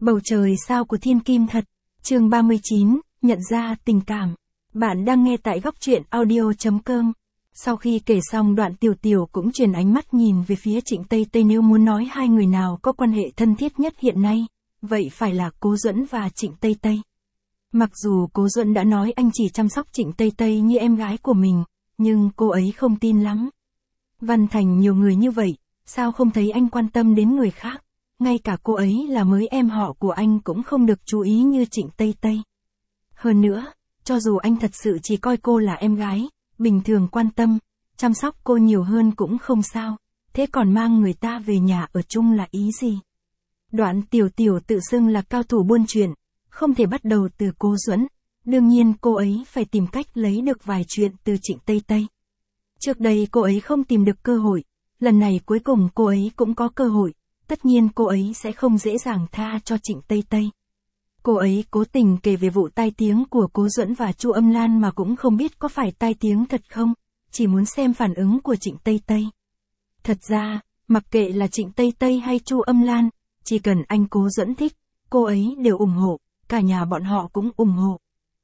Bầu trời sao của thiên kim thật. Chương 39, nhận ra tình cảm. Bạn đang nghe tại góc truyện audio.com. Sau khi kể xong đoạn Tiểu Tiểu cũng chuyển ánh mắt nhìn về phía Trịnh Tây Tây, nếu muốn nói hai người nào có quan hệ thân thiết nhất hiện nay, vậy phải là Cố Duẫn và Trịnh Tây Tây. Mặc dù Cố Duẫn đã nói anh chỉ chăm sóc Trịnh Tây Tây như em gái của mình, nhưng cô ấy không tin lắm. Văn Thành nhiều người như vậy, sao không thấy anh quan tâm đến người khác? Ngay cả cô ấy là mới em họ của anh cũng không được chú ý như Trịnh Tây Tây. Hơn nữa, cho dù anh thật sự chỉ coi cô là em gái, bình thường quan tâm, chăm sóc cô nhiều hơn cũng không sao, thế còn mang người ta về nhà ở chung là ý gì? Đoạn Tiểu Tiểu tự xưng là cao thủ buôn chuyện, không thể bắt đầu từ Cố Duẫn, đương nhiên cô ấy phải tìm cách lấy được vài chuyện từ Trịnh Tây Tây. Trước đây cô ấy không tìm được cơ hội, lần này cuối cùng cô ấy cũng có cơ hội, tất nhiên cô ấy sẽ không dễ dàng tha cho Trịnh Tây Tây. Cô ấy cố tình kể về vụ tai tiếng của Cố Duẫn và Chu Âm Lan mà cũng không biết có phải tai tiếng thật không, chỉ muốn xem phản ứng của Trịnh Tây Tây. Thật ra, mặc kệ là Trịnh Tây Tây hay Chu Âm Lan, chỉ cần anh Cố Duẫn thích, cô ấy đều ủng hộ, cả nhà bọn họ cũng ủng hộ.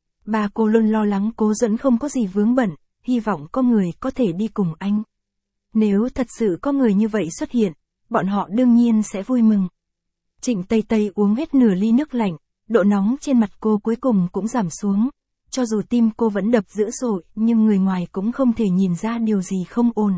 Ba cô luôn lo lắng Cố Duẫn không có gì vướng bận, hy vọng có người có thể đi cùng anh. Nếu thật sự có người như vậy xuất hiện, bọn họ đương nhiên sẽ vui mừng. Trịnh Tây Tây uống hết nửa ly nước lạnh, độ nóng trên mặt cô cuối cùng cũng giảm xuống. Cho dù tim cô vẫn đập dữ dội, nhưng người ngoài cũng không thể nhìn ra điều gì không ổn.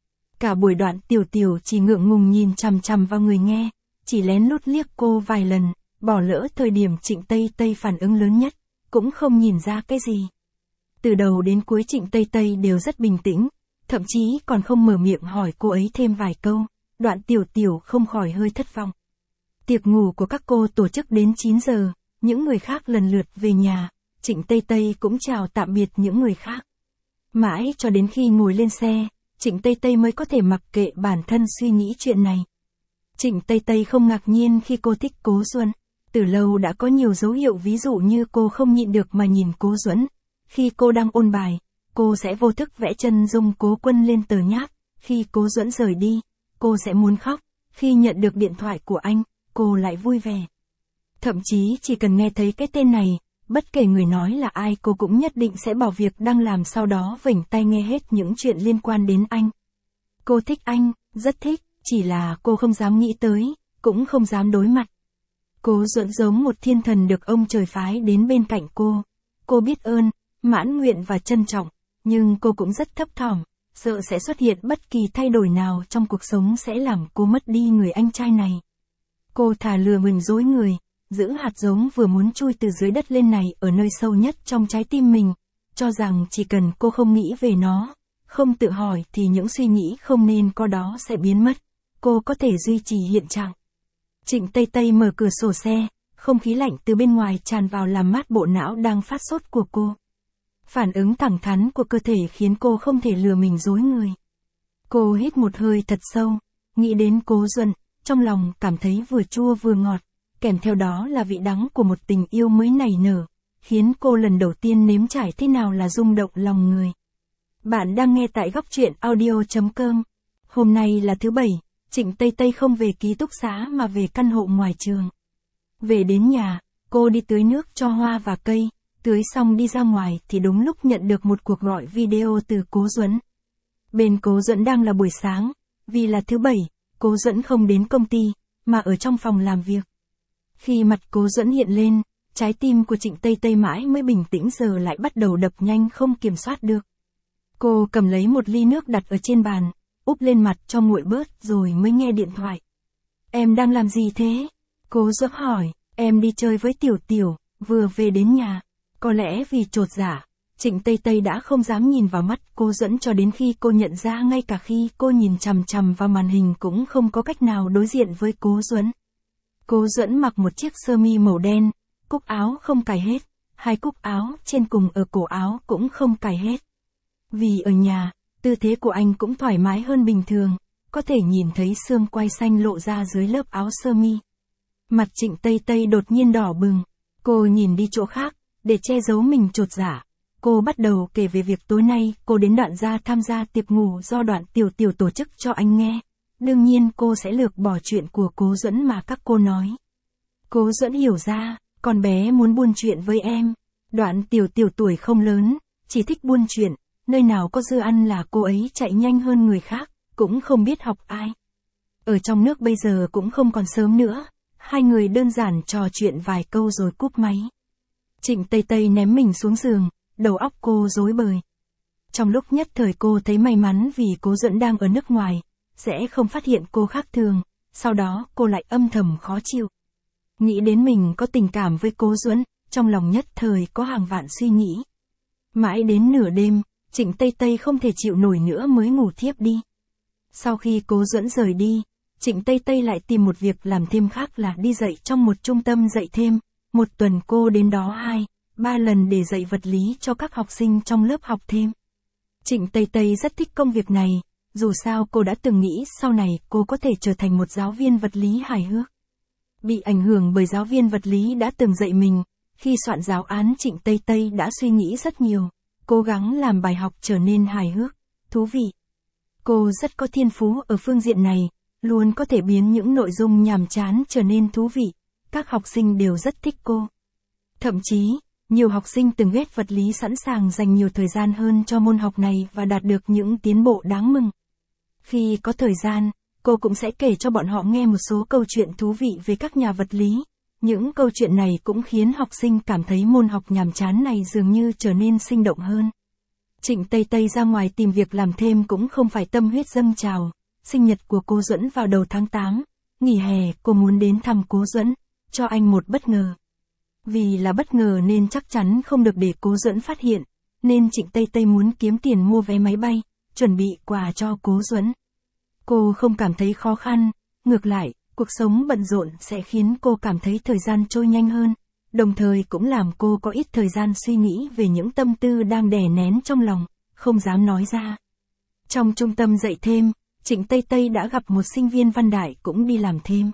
Cả buổi đoạn Tiểu Tiểu chỉ ngượng ngùng nhìn chằm chằm vào người nghe, chỉ lén lút liếc cô vài lần, bỏ lỡ thời điểm Trịnh Tây Tây phản ứng lớn nhất, cũng không nhìn ra cái gì. Từ đầu đến cuối Trịnh Tây Tây đều rất bình tĩnh, thậm chí còn không mở miệng hỏi cô ấy thêm vài câu. Đoạn Tiểu Tiểu không khỏi hơi thất vọng. Tiệc ngủ của các cô tổ chức đến 9 giờ, những người khác lần lượt về nhà, Trịnh Tây Tây cũng chào tạm biệt những người khác. Mãi cho đến khi ngồi lên xe, Trịnh Tây Tây mới có thể mặc kệ bản thân suy nghĩ chuyện này. Trịnh Tây Tây không ngạc nhiên khi cô thích Cố Duẫn, từ lâu đã có nhiều dấu hiệu, ví dụ như cô không nhịn được mà nhìn Cố Duẫn. Khi cô đang ôn bài, cô sẽ vô thức vẽ chân dung Cố Quân lên tờ nháp, khi Cố Duẫn rời đi, cô sẽ muốn khóc, khi nhận được điện thoại của anh, cô lại vui vẻ. Thậm chí chỉ cần nghe thấy cái tên này, bất kể người nói là ai cô cũng nhất định sẽ bỏ việc đang làm, sau đó vểnh tai nghe hết những chuyện liên quan đến anh. Cô thích anh, rất thích, chỉ là cô không dám nghĩ tới, cũng không dám đối mặt. Cố Duẫn giống một thiên thần được ông trời phái đến bên cạnh cô. Cô biết ơn, mãn nguyện và trân trọng, nhưng cô cũng rất thấp thỏm, sợ sẽ xuất hiện bất kỳ thay đổi nào trong cuộc sống sẽ làm cô mất đi người anh trai này. Cô thà lừa mình dối người, giữ hạt giống vừa muốn chui từ dưới đất lên này ở nơi sâu nhất trong trái tim mình, cho rằng chỉ cần cô không nghĩ về nó, không tự hỏi thì những suy nghĩ không nên có đó sẽ biến mất, cô có thể duy trì hiện trạng. Trịnh Tây Tây mở cửa sổ xe, không khí lạnh từ bên ngoài tràn vào làm mát bộ não đang phát sốt của cô. Phản ứng thẳng thắn của cơ thể khiến cô không thể lừa mình dối người. Cô hít một hơi thật sâu, nghĩ đến Cố Duẫn, trong lòng cảm thấy vừa chua vừa ngọt, kèm theo đó là vị đắng của một tình yêu mới nảy nở, khiến cô lần đầu tiên nếm trải thế nào là rung động lòng người. Bạn đang nghe tại góc truyện audio.com. Hôm nay là thứ Bảy, Trịnh Tây Tây không về ký túc xá mà về căn hộ ngoài trường. Về đến nhà, cô đi tưới nước cho hoa và cây. Tưới xong đi ra ngoài thì đúng lúc nhận được một cuộc gọi video từ Cố Duẫn. Bên Cố Duẫn đang là buổi sáng, vì là thứ Bảy, Cố Duẫn không đến công ty, mà ở trong phòng làm việc. Khi mặt Cố Duẫn hiện lên, trái tim của Trịnh Tây Tây mãi mới bình tĩnh giờ lại bắt đầu đập nhanh không kiểm soát được. Cô cầm lấy một ly nước đặt ở trên bàn, úp lên mặt cho nguội bớt rồi mới nghe điện thoại. Em đang làm gì thế? Cố Duẫn hỏi. Em đi chơi với Tiểu Tiểu, vừa về đến nhà. Có lẽ vì chột dạ, Trịnh Tây Tây đã không dám nhìn vào mắt Cố Duẫn cho đến khi cô nhận ra ngay cả khi cô nhìn chằm chằm vào màn hình cũng không có cách nào đối diện với Cố Duẫn. Cố Duẫn mặc một chiếc sơ mi màu đen, cúc áo không cài hết, hai cúc áo trên cùng ở cổ áo cũng không cài hết. Vì ở nhà, tư thế của anh cũng thoải mái hơn bình thường, có thể nhìn thấy xương quai xanh lộ ra dưới lớp áo sơ mi. Mặt Trịnh Tây Tây đột nhiên đỏ bừng, cô nhìn đi chỗ khác. Để che giấu mình chột dạ, cô bắt đầu kể về việc tối nay cô đến Đoạn Gia tham gia tiệc ngủ do Đoạn Tiểu Tiểu tổ chức cho anh nghe. Đương nhiên cô sẽ lược bỏ chuyện của Cố Duẫn mà các cô nói. Cố Duẫn hiểu ra, con bé muốn buôn chuyện với em. Đoạn Tiểu Tiểu tuổi không lớn, chỉ thích buôn chuyện, nơi nào có dưa ăn là cô ấy chạy nhanh hơn người khác, cũng không biết học ai. Ở trong nước bây giờ cũng không còn sớm nữa, hai người đơn giản trò chuyện vài câu rồi cúp máy. Trịnh Tây Tây ném mình xuống giường, đầu óc cô rối bời. Trong lúc nhất thời cô thấy may mắn vì Cố Duẫn đang ở nước ngoài, sẽ không phát hiện cô khác thường, sau đó cô lại âm thầm khó chịu. Nghĩ đến mình có tình cảm với Cố Duẫn, trong lòng nhất thời có hàng vạn suy nghĩ. Mãi đến nửa đêm, Trịnh Tây Tây không thể chịu nổi nữa mới ngủ thiếp đi. Sau khi Cố Duẫn rời đi, Trịnh Tây Tây lại tìm một việc làm thêm khác là đi dạy trong một trung tâm dạy thêm. Một tuần cô đến đó 2-3 lần để dạy vật lý cho các học sinh trong lớp học thêm. Trịnh Tây Tây rất thích công việc này, dù sao cô đã từng nghĩ sau này cô có thể trở thành một giáo viên vật lý hài hước. Bị ảnh hưởng bởi giáo viên vật lý đã từng dạy mình, khi soạn giáo án Trịnh Tây Tây đã suy nghĩ rất nhiều, cố gắng làm bài học trở nên hài hước, thú vị. Cô rất có thiên phú ở phương diện này, luôn có thể biến những nội dung nhàm chán trở nên thú vị. Các học sinh đều rất thích cô. Thậm chí, nhiều học sinh từng ghét vật lý sẵn sàng dành nhiều thời gian hơn cho môn học này và đạt được những tiến bộ đáng mừng. Khi có thời gian, cô cũng sẽ kể cho bọn họ nghe một số câu chuyện thú vị về các nhà vật lý. Những câu chuyện này cũng khiến học sinh cảm thấy môn học nhàm chán này dường như trở nên sinh động hơn. Trịnh Tây Tây ra ngoài tìm việc làm thêm cũng không phải tâm huyết dâng trào. Sinh nhật của Cố Duẫn vào đầu tháng 8, nghỉ hè cô muốn đến thăm Cố Duẫn, cho anh một bất ngờ. Vì là bất ngờ nên chắc chắn không được để Cố Duẫn phát hiện, nên Trịnh Tây Tây muốn kiếm tiền mua vé máy bay, chuẩn bị quà cho Cố Duẫn. Cô không cảm thấy khó khăn, ngược lại, cuộc sống bận rộn sẽ khiến cô cảm thấy thời gian trôi nhanh hơn, đồng thời cũng làm cô có ít thời gian suy nghĩ về những tâm tư đang đè nén trong lòng, không dám nói ra. Trong trung tâm dạy thêm, Trịnh Tây Tây đã gặp một sinh viên văn đại cũng đi làm thêm.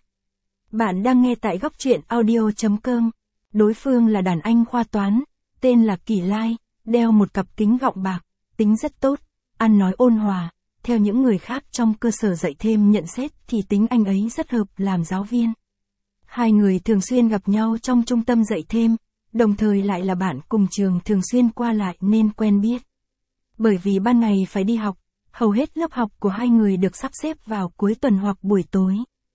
Bạn đang nghe tại góc truyện audio.com. Đối phương là đàn anh khoa toán, tên là Kỳ Lai, đeo một cặp kính gọng bạc, tính rất tốt, ăn nói ôn hòa. Theo những người khác trong cơ sở dạy thêm nhận xét thì tính anh ấy rất hợp làm giáo viên. Hai người thường xuyên gặp nhau trong trung tâm dạy thêm, đồng thời lại là bạn cùng trường thường xuyên qua lại nên quen biết. Bởi vì ban ngày phải đi học, hầu hết lớp học của hai người được sắp xếp vào cuối tuần hoặc buổi tối.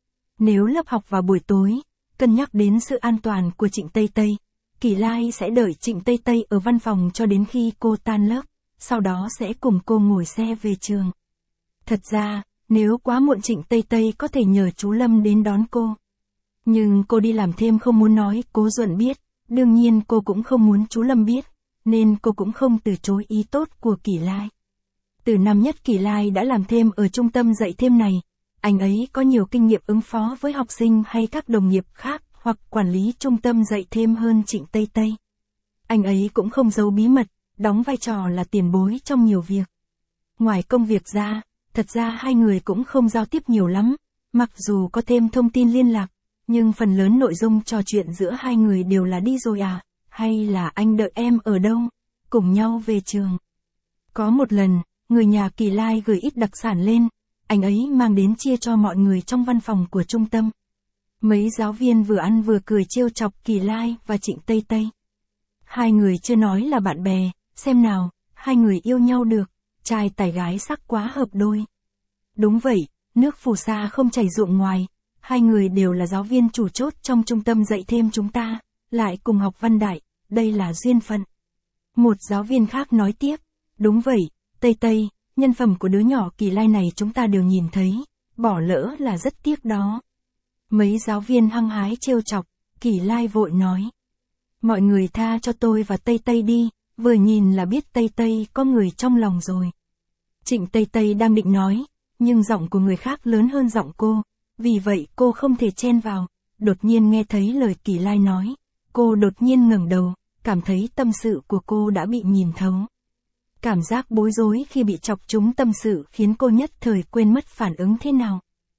Nếu lớp học vào buổi tối, cân nhắc đến sự an toàn của Trịnh Tây Tây, Kỳ Lai sẽ đợi Trịnh Tây Tây ở văn phòng cho đến khi cô tan lớp, sau đó sẽ cùng cô ngồi xe về trường. Thật ra, nếu quá muộn Trịnh Tây Tây có thể nhờ chú Lâm đến đón cô. Nhưng cô đi làm thêm không muốn nói Cố Duẫn biết, đương nhiên cô cũng không muốn chú Lâm biết, nên cô cũng không từ chối ý tốt của Kỳ Lai. Từ năm nhất Kỳ Lai đã làm thêm ở trung tâm dạy thêm này, anh ấy có nhiều kinh nghiệm ứng phó với học sinh hay các đồng nghiệp khác hoặc quản lý trung tâm dạy thêm hơn Trịnh Tây Tây. Anh ấy cũng không giấu bí mật, đóng vai trò là tiền bối trong nhiều việc. Ngoài công việc ra, thật ra hai người cũng không giao tiếp nhiều lắm, mặc dù có thêm thông tin liên lạc, nhưng phần lớn nội dung trò chuyện giữa hai người đều là đi rồi à, hay là anh đợi em ở đâu, cùng nhau về trường. Có một lần, người nhà Kỳ Lai gửi ít đặc sản lên, anh ấy mang đến chia cho mọi người trong văn phòng của trung tâm. Mấy giáo viên vừa ăn vừa cười trêu chọc Kỳ Lai và Trịnh Tây Tây. Hai người chưa nói là bạn bè, xem nào, hai người yêu nhau được, trai tài gái sắc quá hợp đôi. Đúng vậy, nước phù sa không chảy ruộng ngoài, hai người đều là giáo viên chủ chốt trong trung tâm dạy thêm chúng ta, lại cùng học văn đại, đây là duyên phận. Một giáo viên khác nói tiếp, đúng vậy, Tây Tây, nhân phẩm của đứa nhỏ Kỳ Lai này chúng ta đều nhìn thấy, bỏ lỡ là rất tiếc đó. Mấy giáo viên hăng hái trêu chọc, Kỳ Lai vội nói. Mọi người tha cho tôi và Tây Tây đi, vừa nhìn là biết Tây Tây có người trong lòng rồi. Trịnh Tây Tây đang định nói, nhưng giọng của người khác lớn hơn giọng cô, vì vậy cô không thể chen vào, đột nhiên nghe thấy lời Kỳ Lai nói. Cô đột nhiên ngẩng đầu, cảm thấy tâm sự của cô đã bị nhìn thấu. Cảm giác bối rối khi bị chọc trúng tâm sự khiến cô nhất thời quên mất phản ứng thế nào.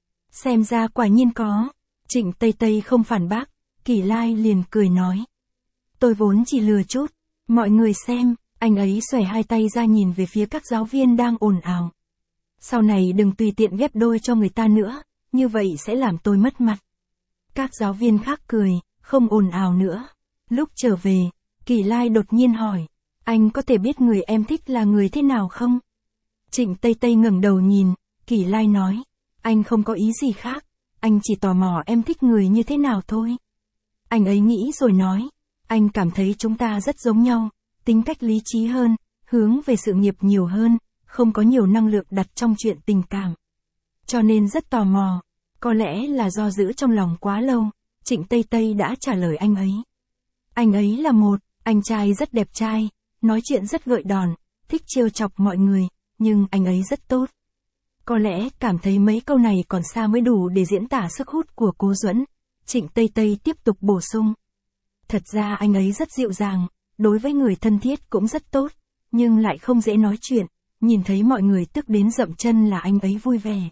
Xem ra quả nhiên có. Trịnh Tây Tây không phản bác, Kỳ Lai liền cười nói. Tôi vốn chỉ lừa chút, mọi người xem, anh ấy xòe hai tay ra nhìn về phía các giáo viên đang ồn ào. Sau này đừng tùy tiện ghép đôi cho người ta nữa, như vậy sẽ làm tôi mất mặt. Các giáo viên khác cười, không ồn ào nữa. Lúc trở về, Kỳ Lai đột nhiên hỏi, anh có thể biết người em thích là người thế nào không? Trịnh Tây Tây ngẩng đầu nhìn, Kỳ Lai nói, anh không có ý gì khác, anh chỉ tò mò em thích người như thế nào thôi. Anh ấy nghĩ rồi nói, anh cảm thấy chúng ta rất giống nhau, tính cách lý trí hơn, hướng về sự nghiệp nhiều hơn, không có nhiều năng lượng đặt trong chuyện tình cảm. Cho nên rất tò mò, có lẽ là do giữ trong lòng quá lâu, Trịnh Tây Tây đã trả lời anh ấy. Anh ấy là một anh trai rất đẹp trai, nói chuyện rất gợi đòn, thích trêu chọc mọi người, nhưng anh ấy rất tốt. Có lẽ cảm thấy mấy câu này còn xa mới đủ để diễn tả sức hút của Cố Duẫn. Trịnh Tây Tây tiếp tục bổ sung. Thật ra anh ấy rất dịu dàng, đối với người thân thiết cũng rất tốt, nhưng lại không dễ nói chuyện, nhìn thấy mọi người tức đến dậm chân là anh ấy vui vẻ.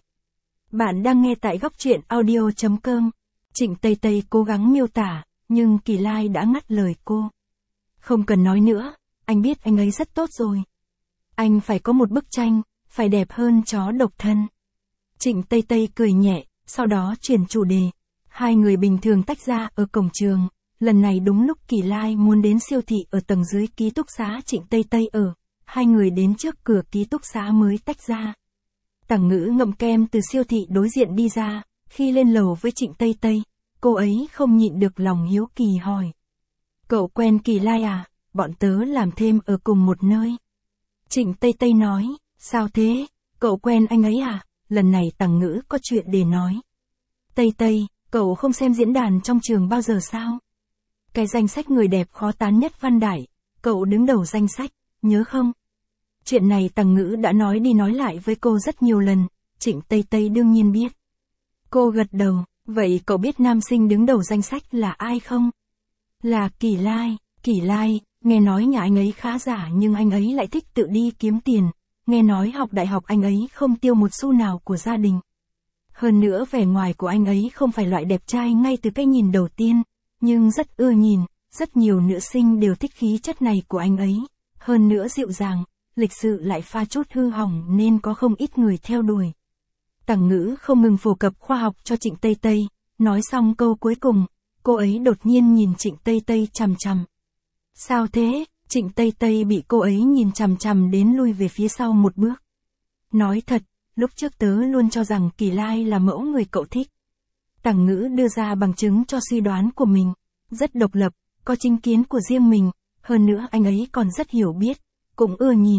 Bạn đang nghe tại góc truyện audio.com. Trịnh Tây Tây cố gắng miêu tả, nhưng Kỳ Lai đã ngắt lời cô. Không cần nói nữa, anh biết anh ấy rất tốt rồi. Anh phải có một bức tranh, phải đẹp hơn chó độc thân. Trịnh Tây Tây cười nhẹ, sau đó chuyển chủ đề. Hai người bình thường tách ra ở cổng trường, lần này đúng lúc Kỳ Lai muốn đến siêu thị ở tầng dưới ký túc xá Trịnh Tây Tây ở, hai người đến trước cửa ký túc xá mới tách ra. Tằng Ngữ ngậm kem từ siêu thị đối diện đi ra, khi lên lầu với Trịnh Tây Tây, cô ấy không nhịn được lòng hiếu kỳ hỏi. Cậu quen Kỳ Lai à, bọn tớ làm thêm ở cùng một nơi. Trịnh Tây Tây nói, sao thế, cậu quen anh ấy à, lần này Tằng Ngữ có chuyện để nói. Tây Tây, cậu không xem diễn đàn trong trường bao giờ sao? Cái danh sách người đẹp khó tán nhất Văn Đại, cậu đứng đầu danh sách, nhớ không? Chuyện này Tằng Ngữ đã nói đi nói lại với cô rất nhiều lần, Trịnh Tây Tây đương nhiên biết. Cô gật đầu, vậy cậu biết nam sinh đứng đầu danh sách là ai không? Là Kỳ Lai. Kỳ Lai, nghe nói nhà anh ấy khá giả nhưng anh ấy lại thích tự đi kiếm tiền, nghe nói học đại học anh ấy không tiêu một xu nào của gia đình. Hơn nữa vẻ ngoài của anh ấy không phải loại đẹp trai ngay từ cái nhìn đầu tiên, nhưng rất ưa nhìn, rất nhiều nữ sinh đều thích khí chất này của anh ấy, hơn nữa dịu dàng, lịch sự lại pha chút hư hỏng nên có không ít người theo đuổi. Tằng Ngữ không ngừng phổ cập khoa học cho Trịnh Tây Tây, nói xong câu cuối cùng, cô ấy đột nhiên nhìn Trịnh Tây Tây chằm chằm. Sao thế? Trịnh Tây Tây bị cô ấy nhìn chằm chằm đến lui về phía sau một bước. Nói thật, lúc trước tớ luôn cho rằng Kỳ Lai là mẫu người cậu thích. Tằng Ngữ đưa ra bằng chứng cho suy đoán của mình, rất độc lập, có chính kiến của riêng mình, hơn nữa anh ấy còn rất hiểu biết, cũng ưa nhìn.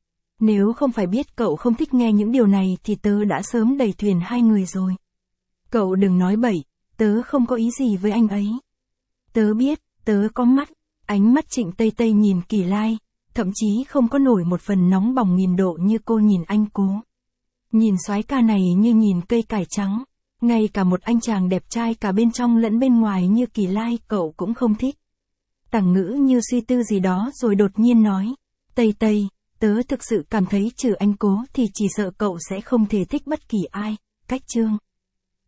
Nếu không phải biết cậu không thích nghe những điều này thì tớ đã sớm đẩy thuyền hai người rồi. Cậu đừng nói bậy, tớ không có ý gì với anh ấy. Tớ biết, tớ có mắt. Ánh mắt Trịnh Tây Tây nhìn Kỳ Lai, thậm chí không có nổi một phần nóng bỏng nghìn độ như cô nhìn anh Cố. Nhìn soái ca này như nhìn cây cải trắng, ngay cả một anh chàng đẹp trai cả bên trong lẫn bên ngoài như Kỳ Lai cậu cũng không thích. Tằng Ngữ như suy tư gì đó rồi đột nhiên nói, Tây Tây, tớ thực sự cảm thấy trừ anh Cố thì chỉ sợ cậu sẽ không thể thích bất kỳ ai, cách Trương.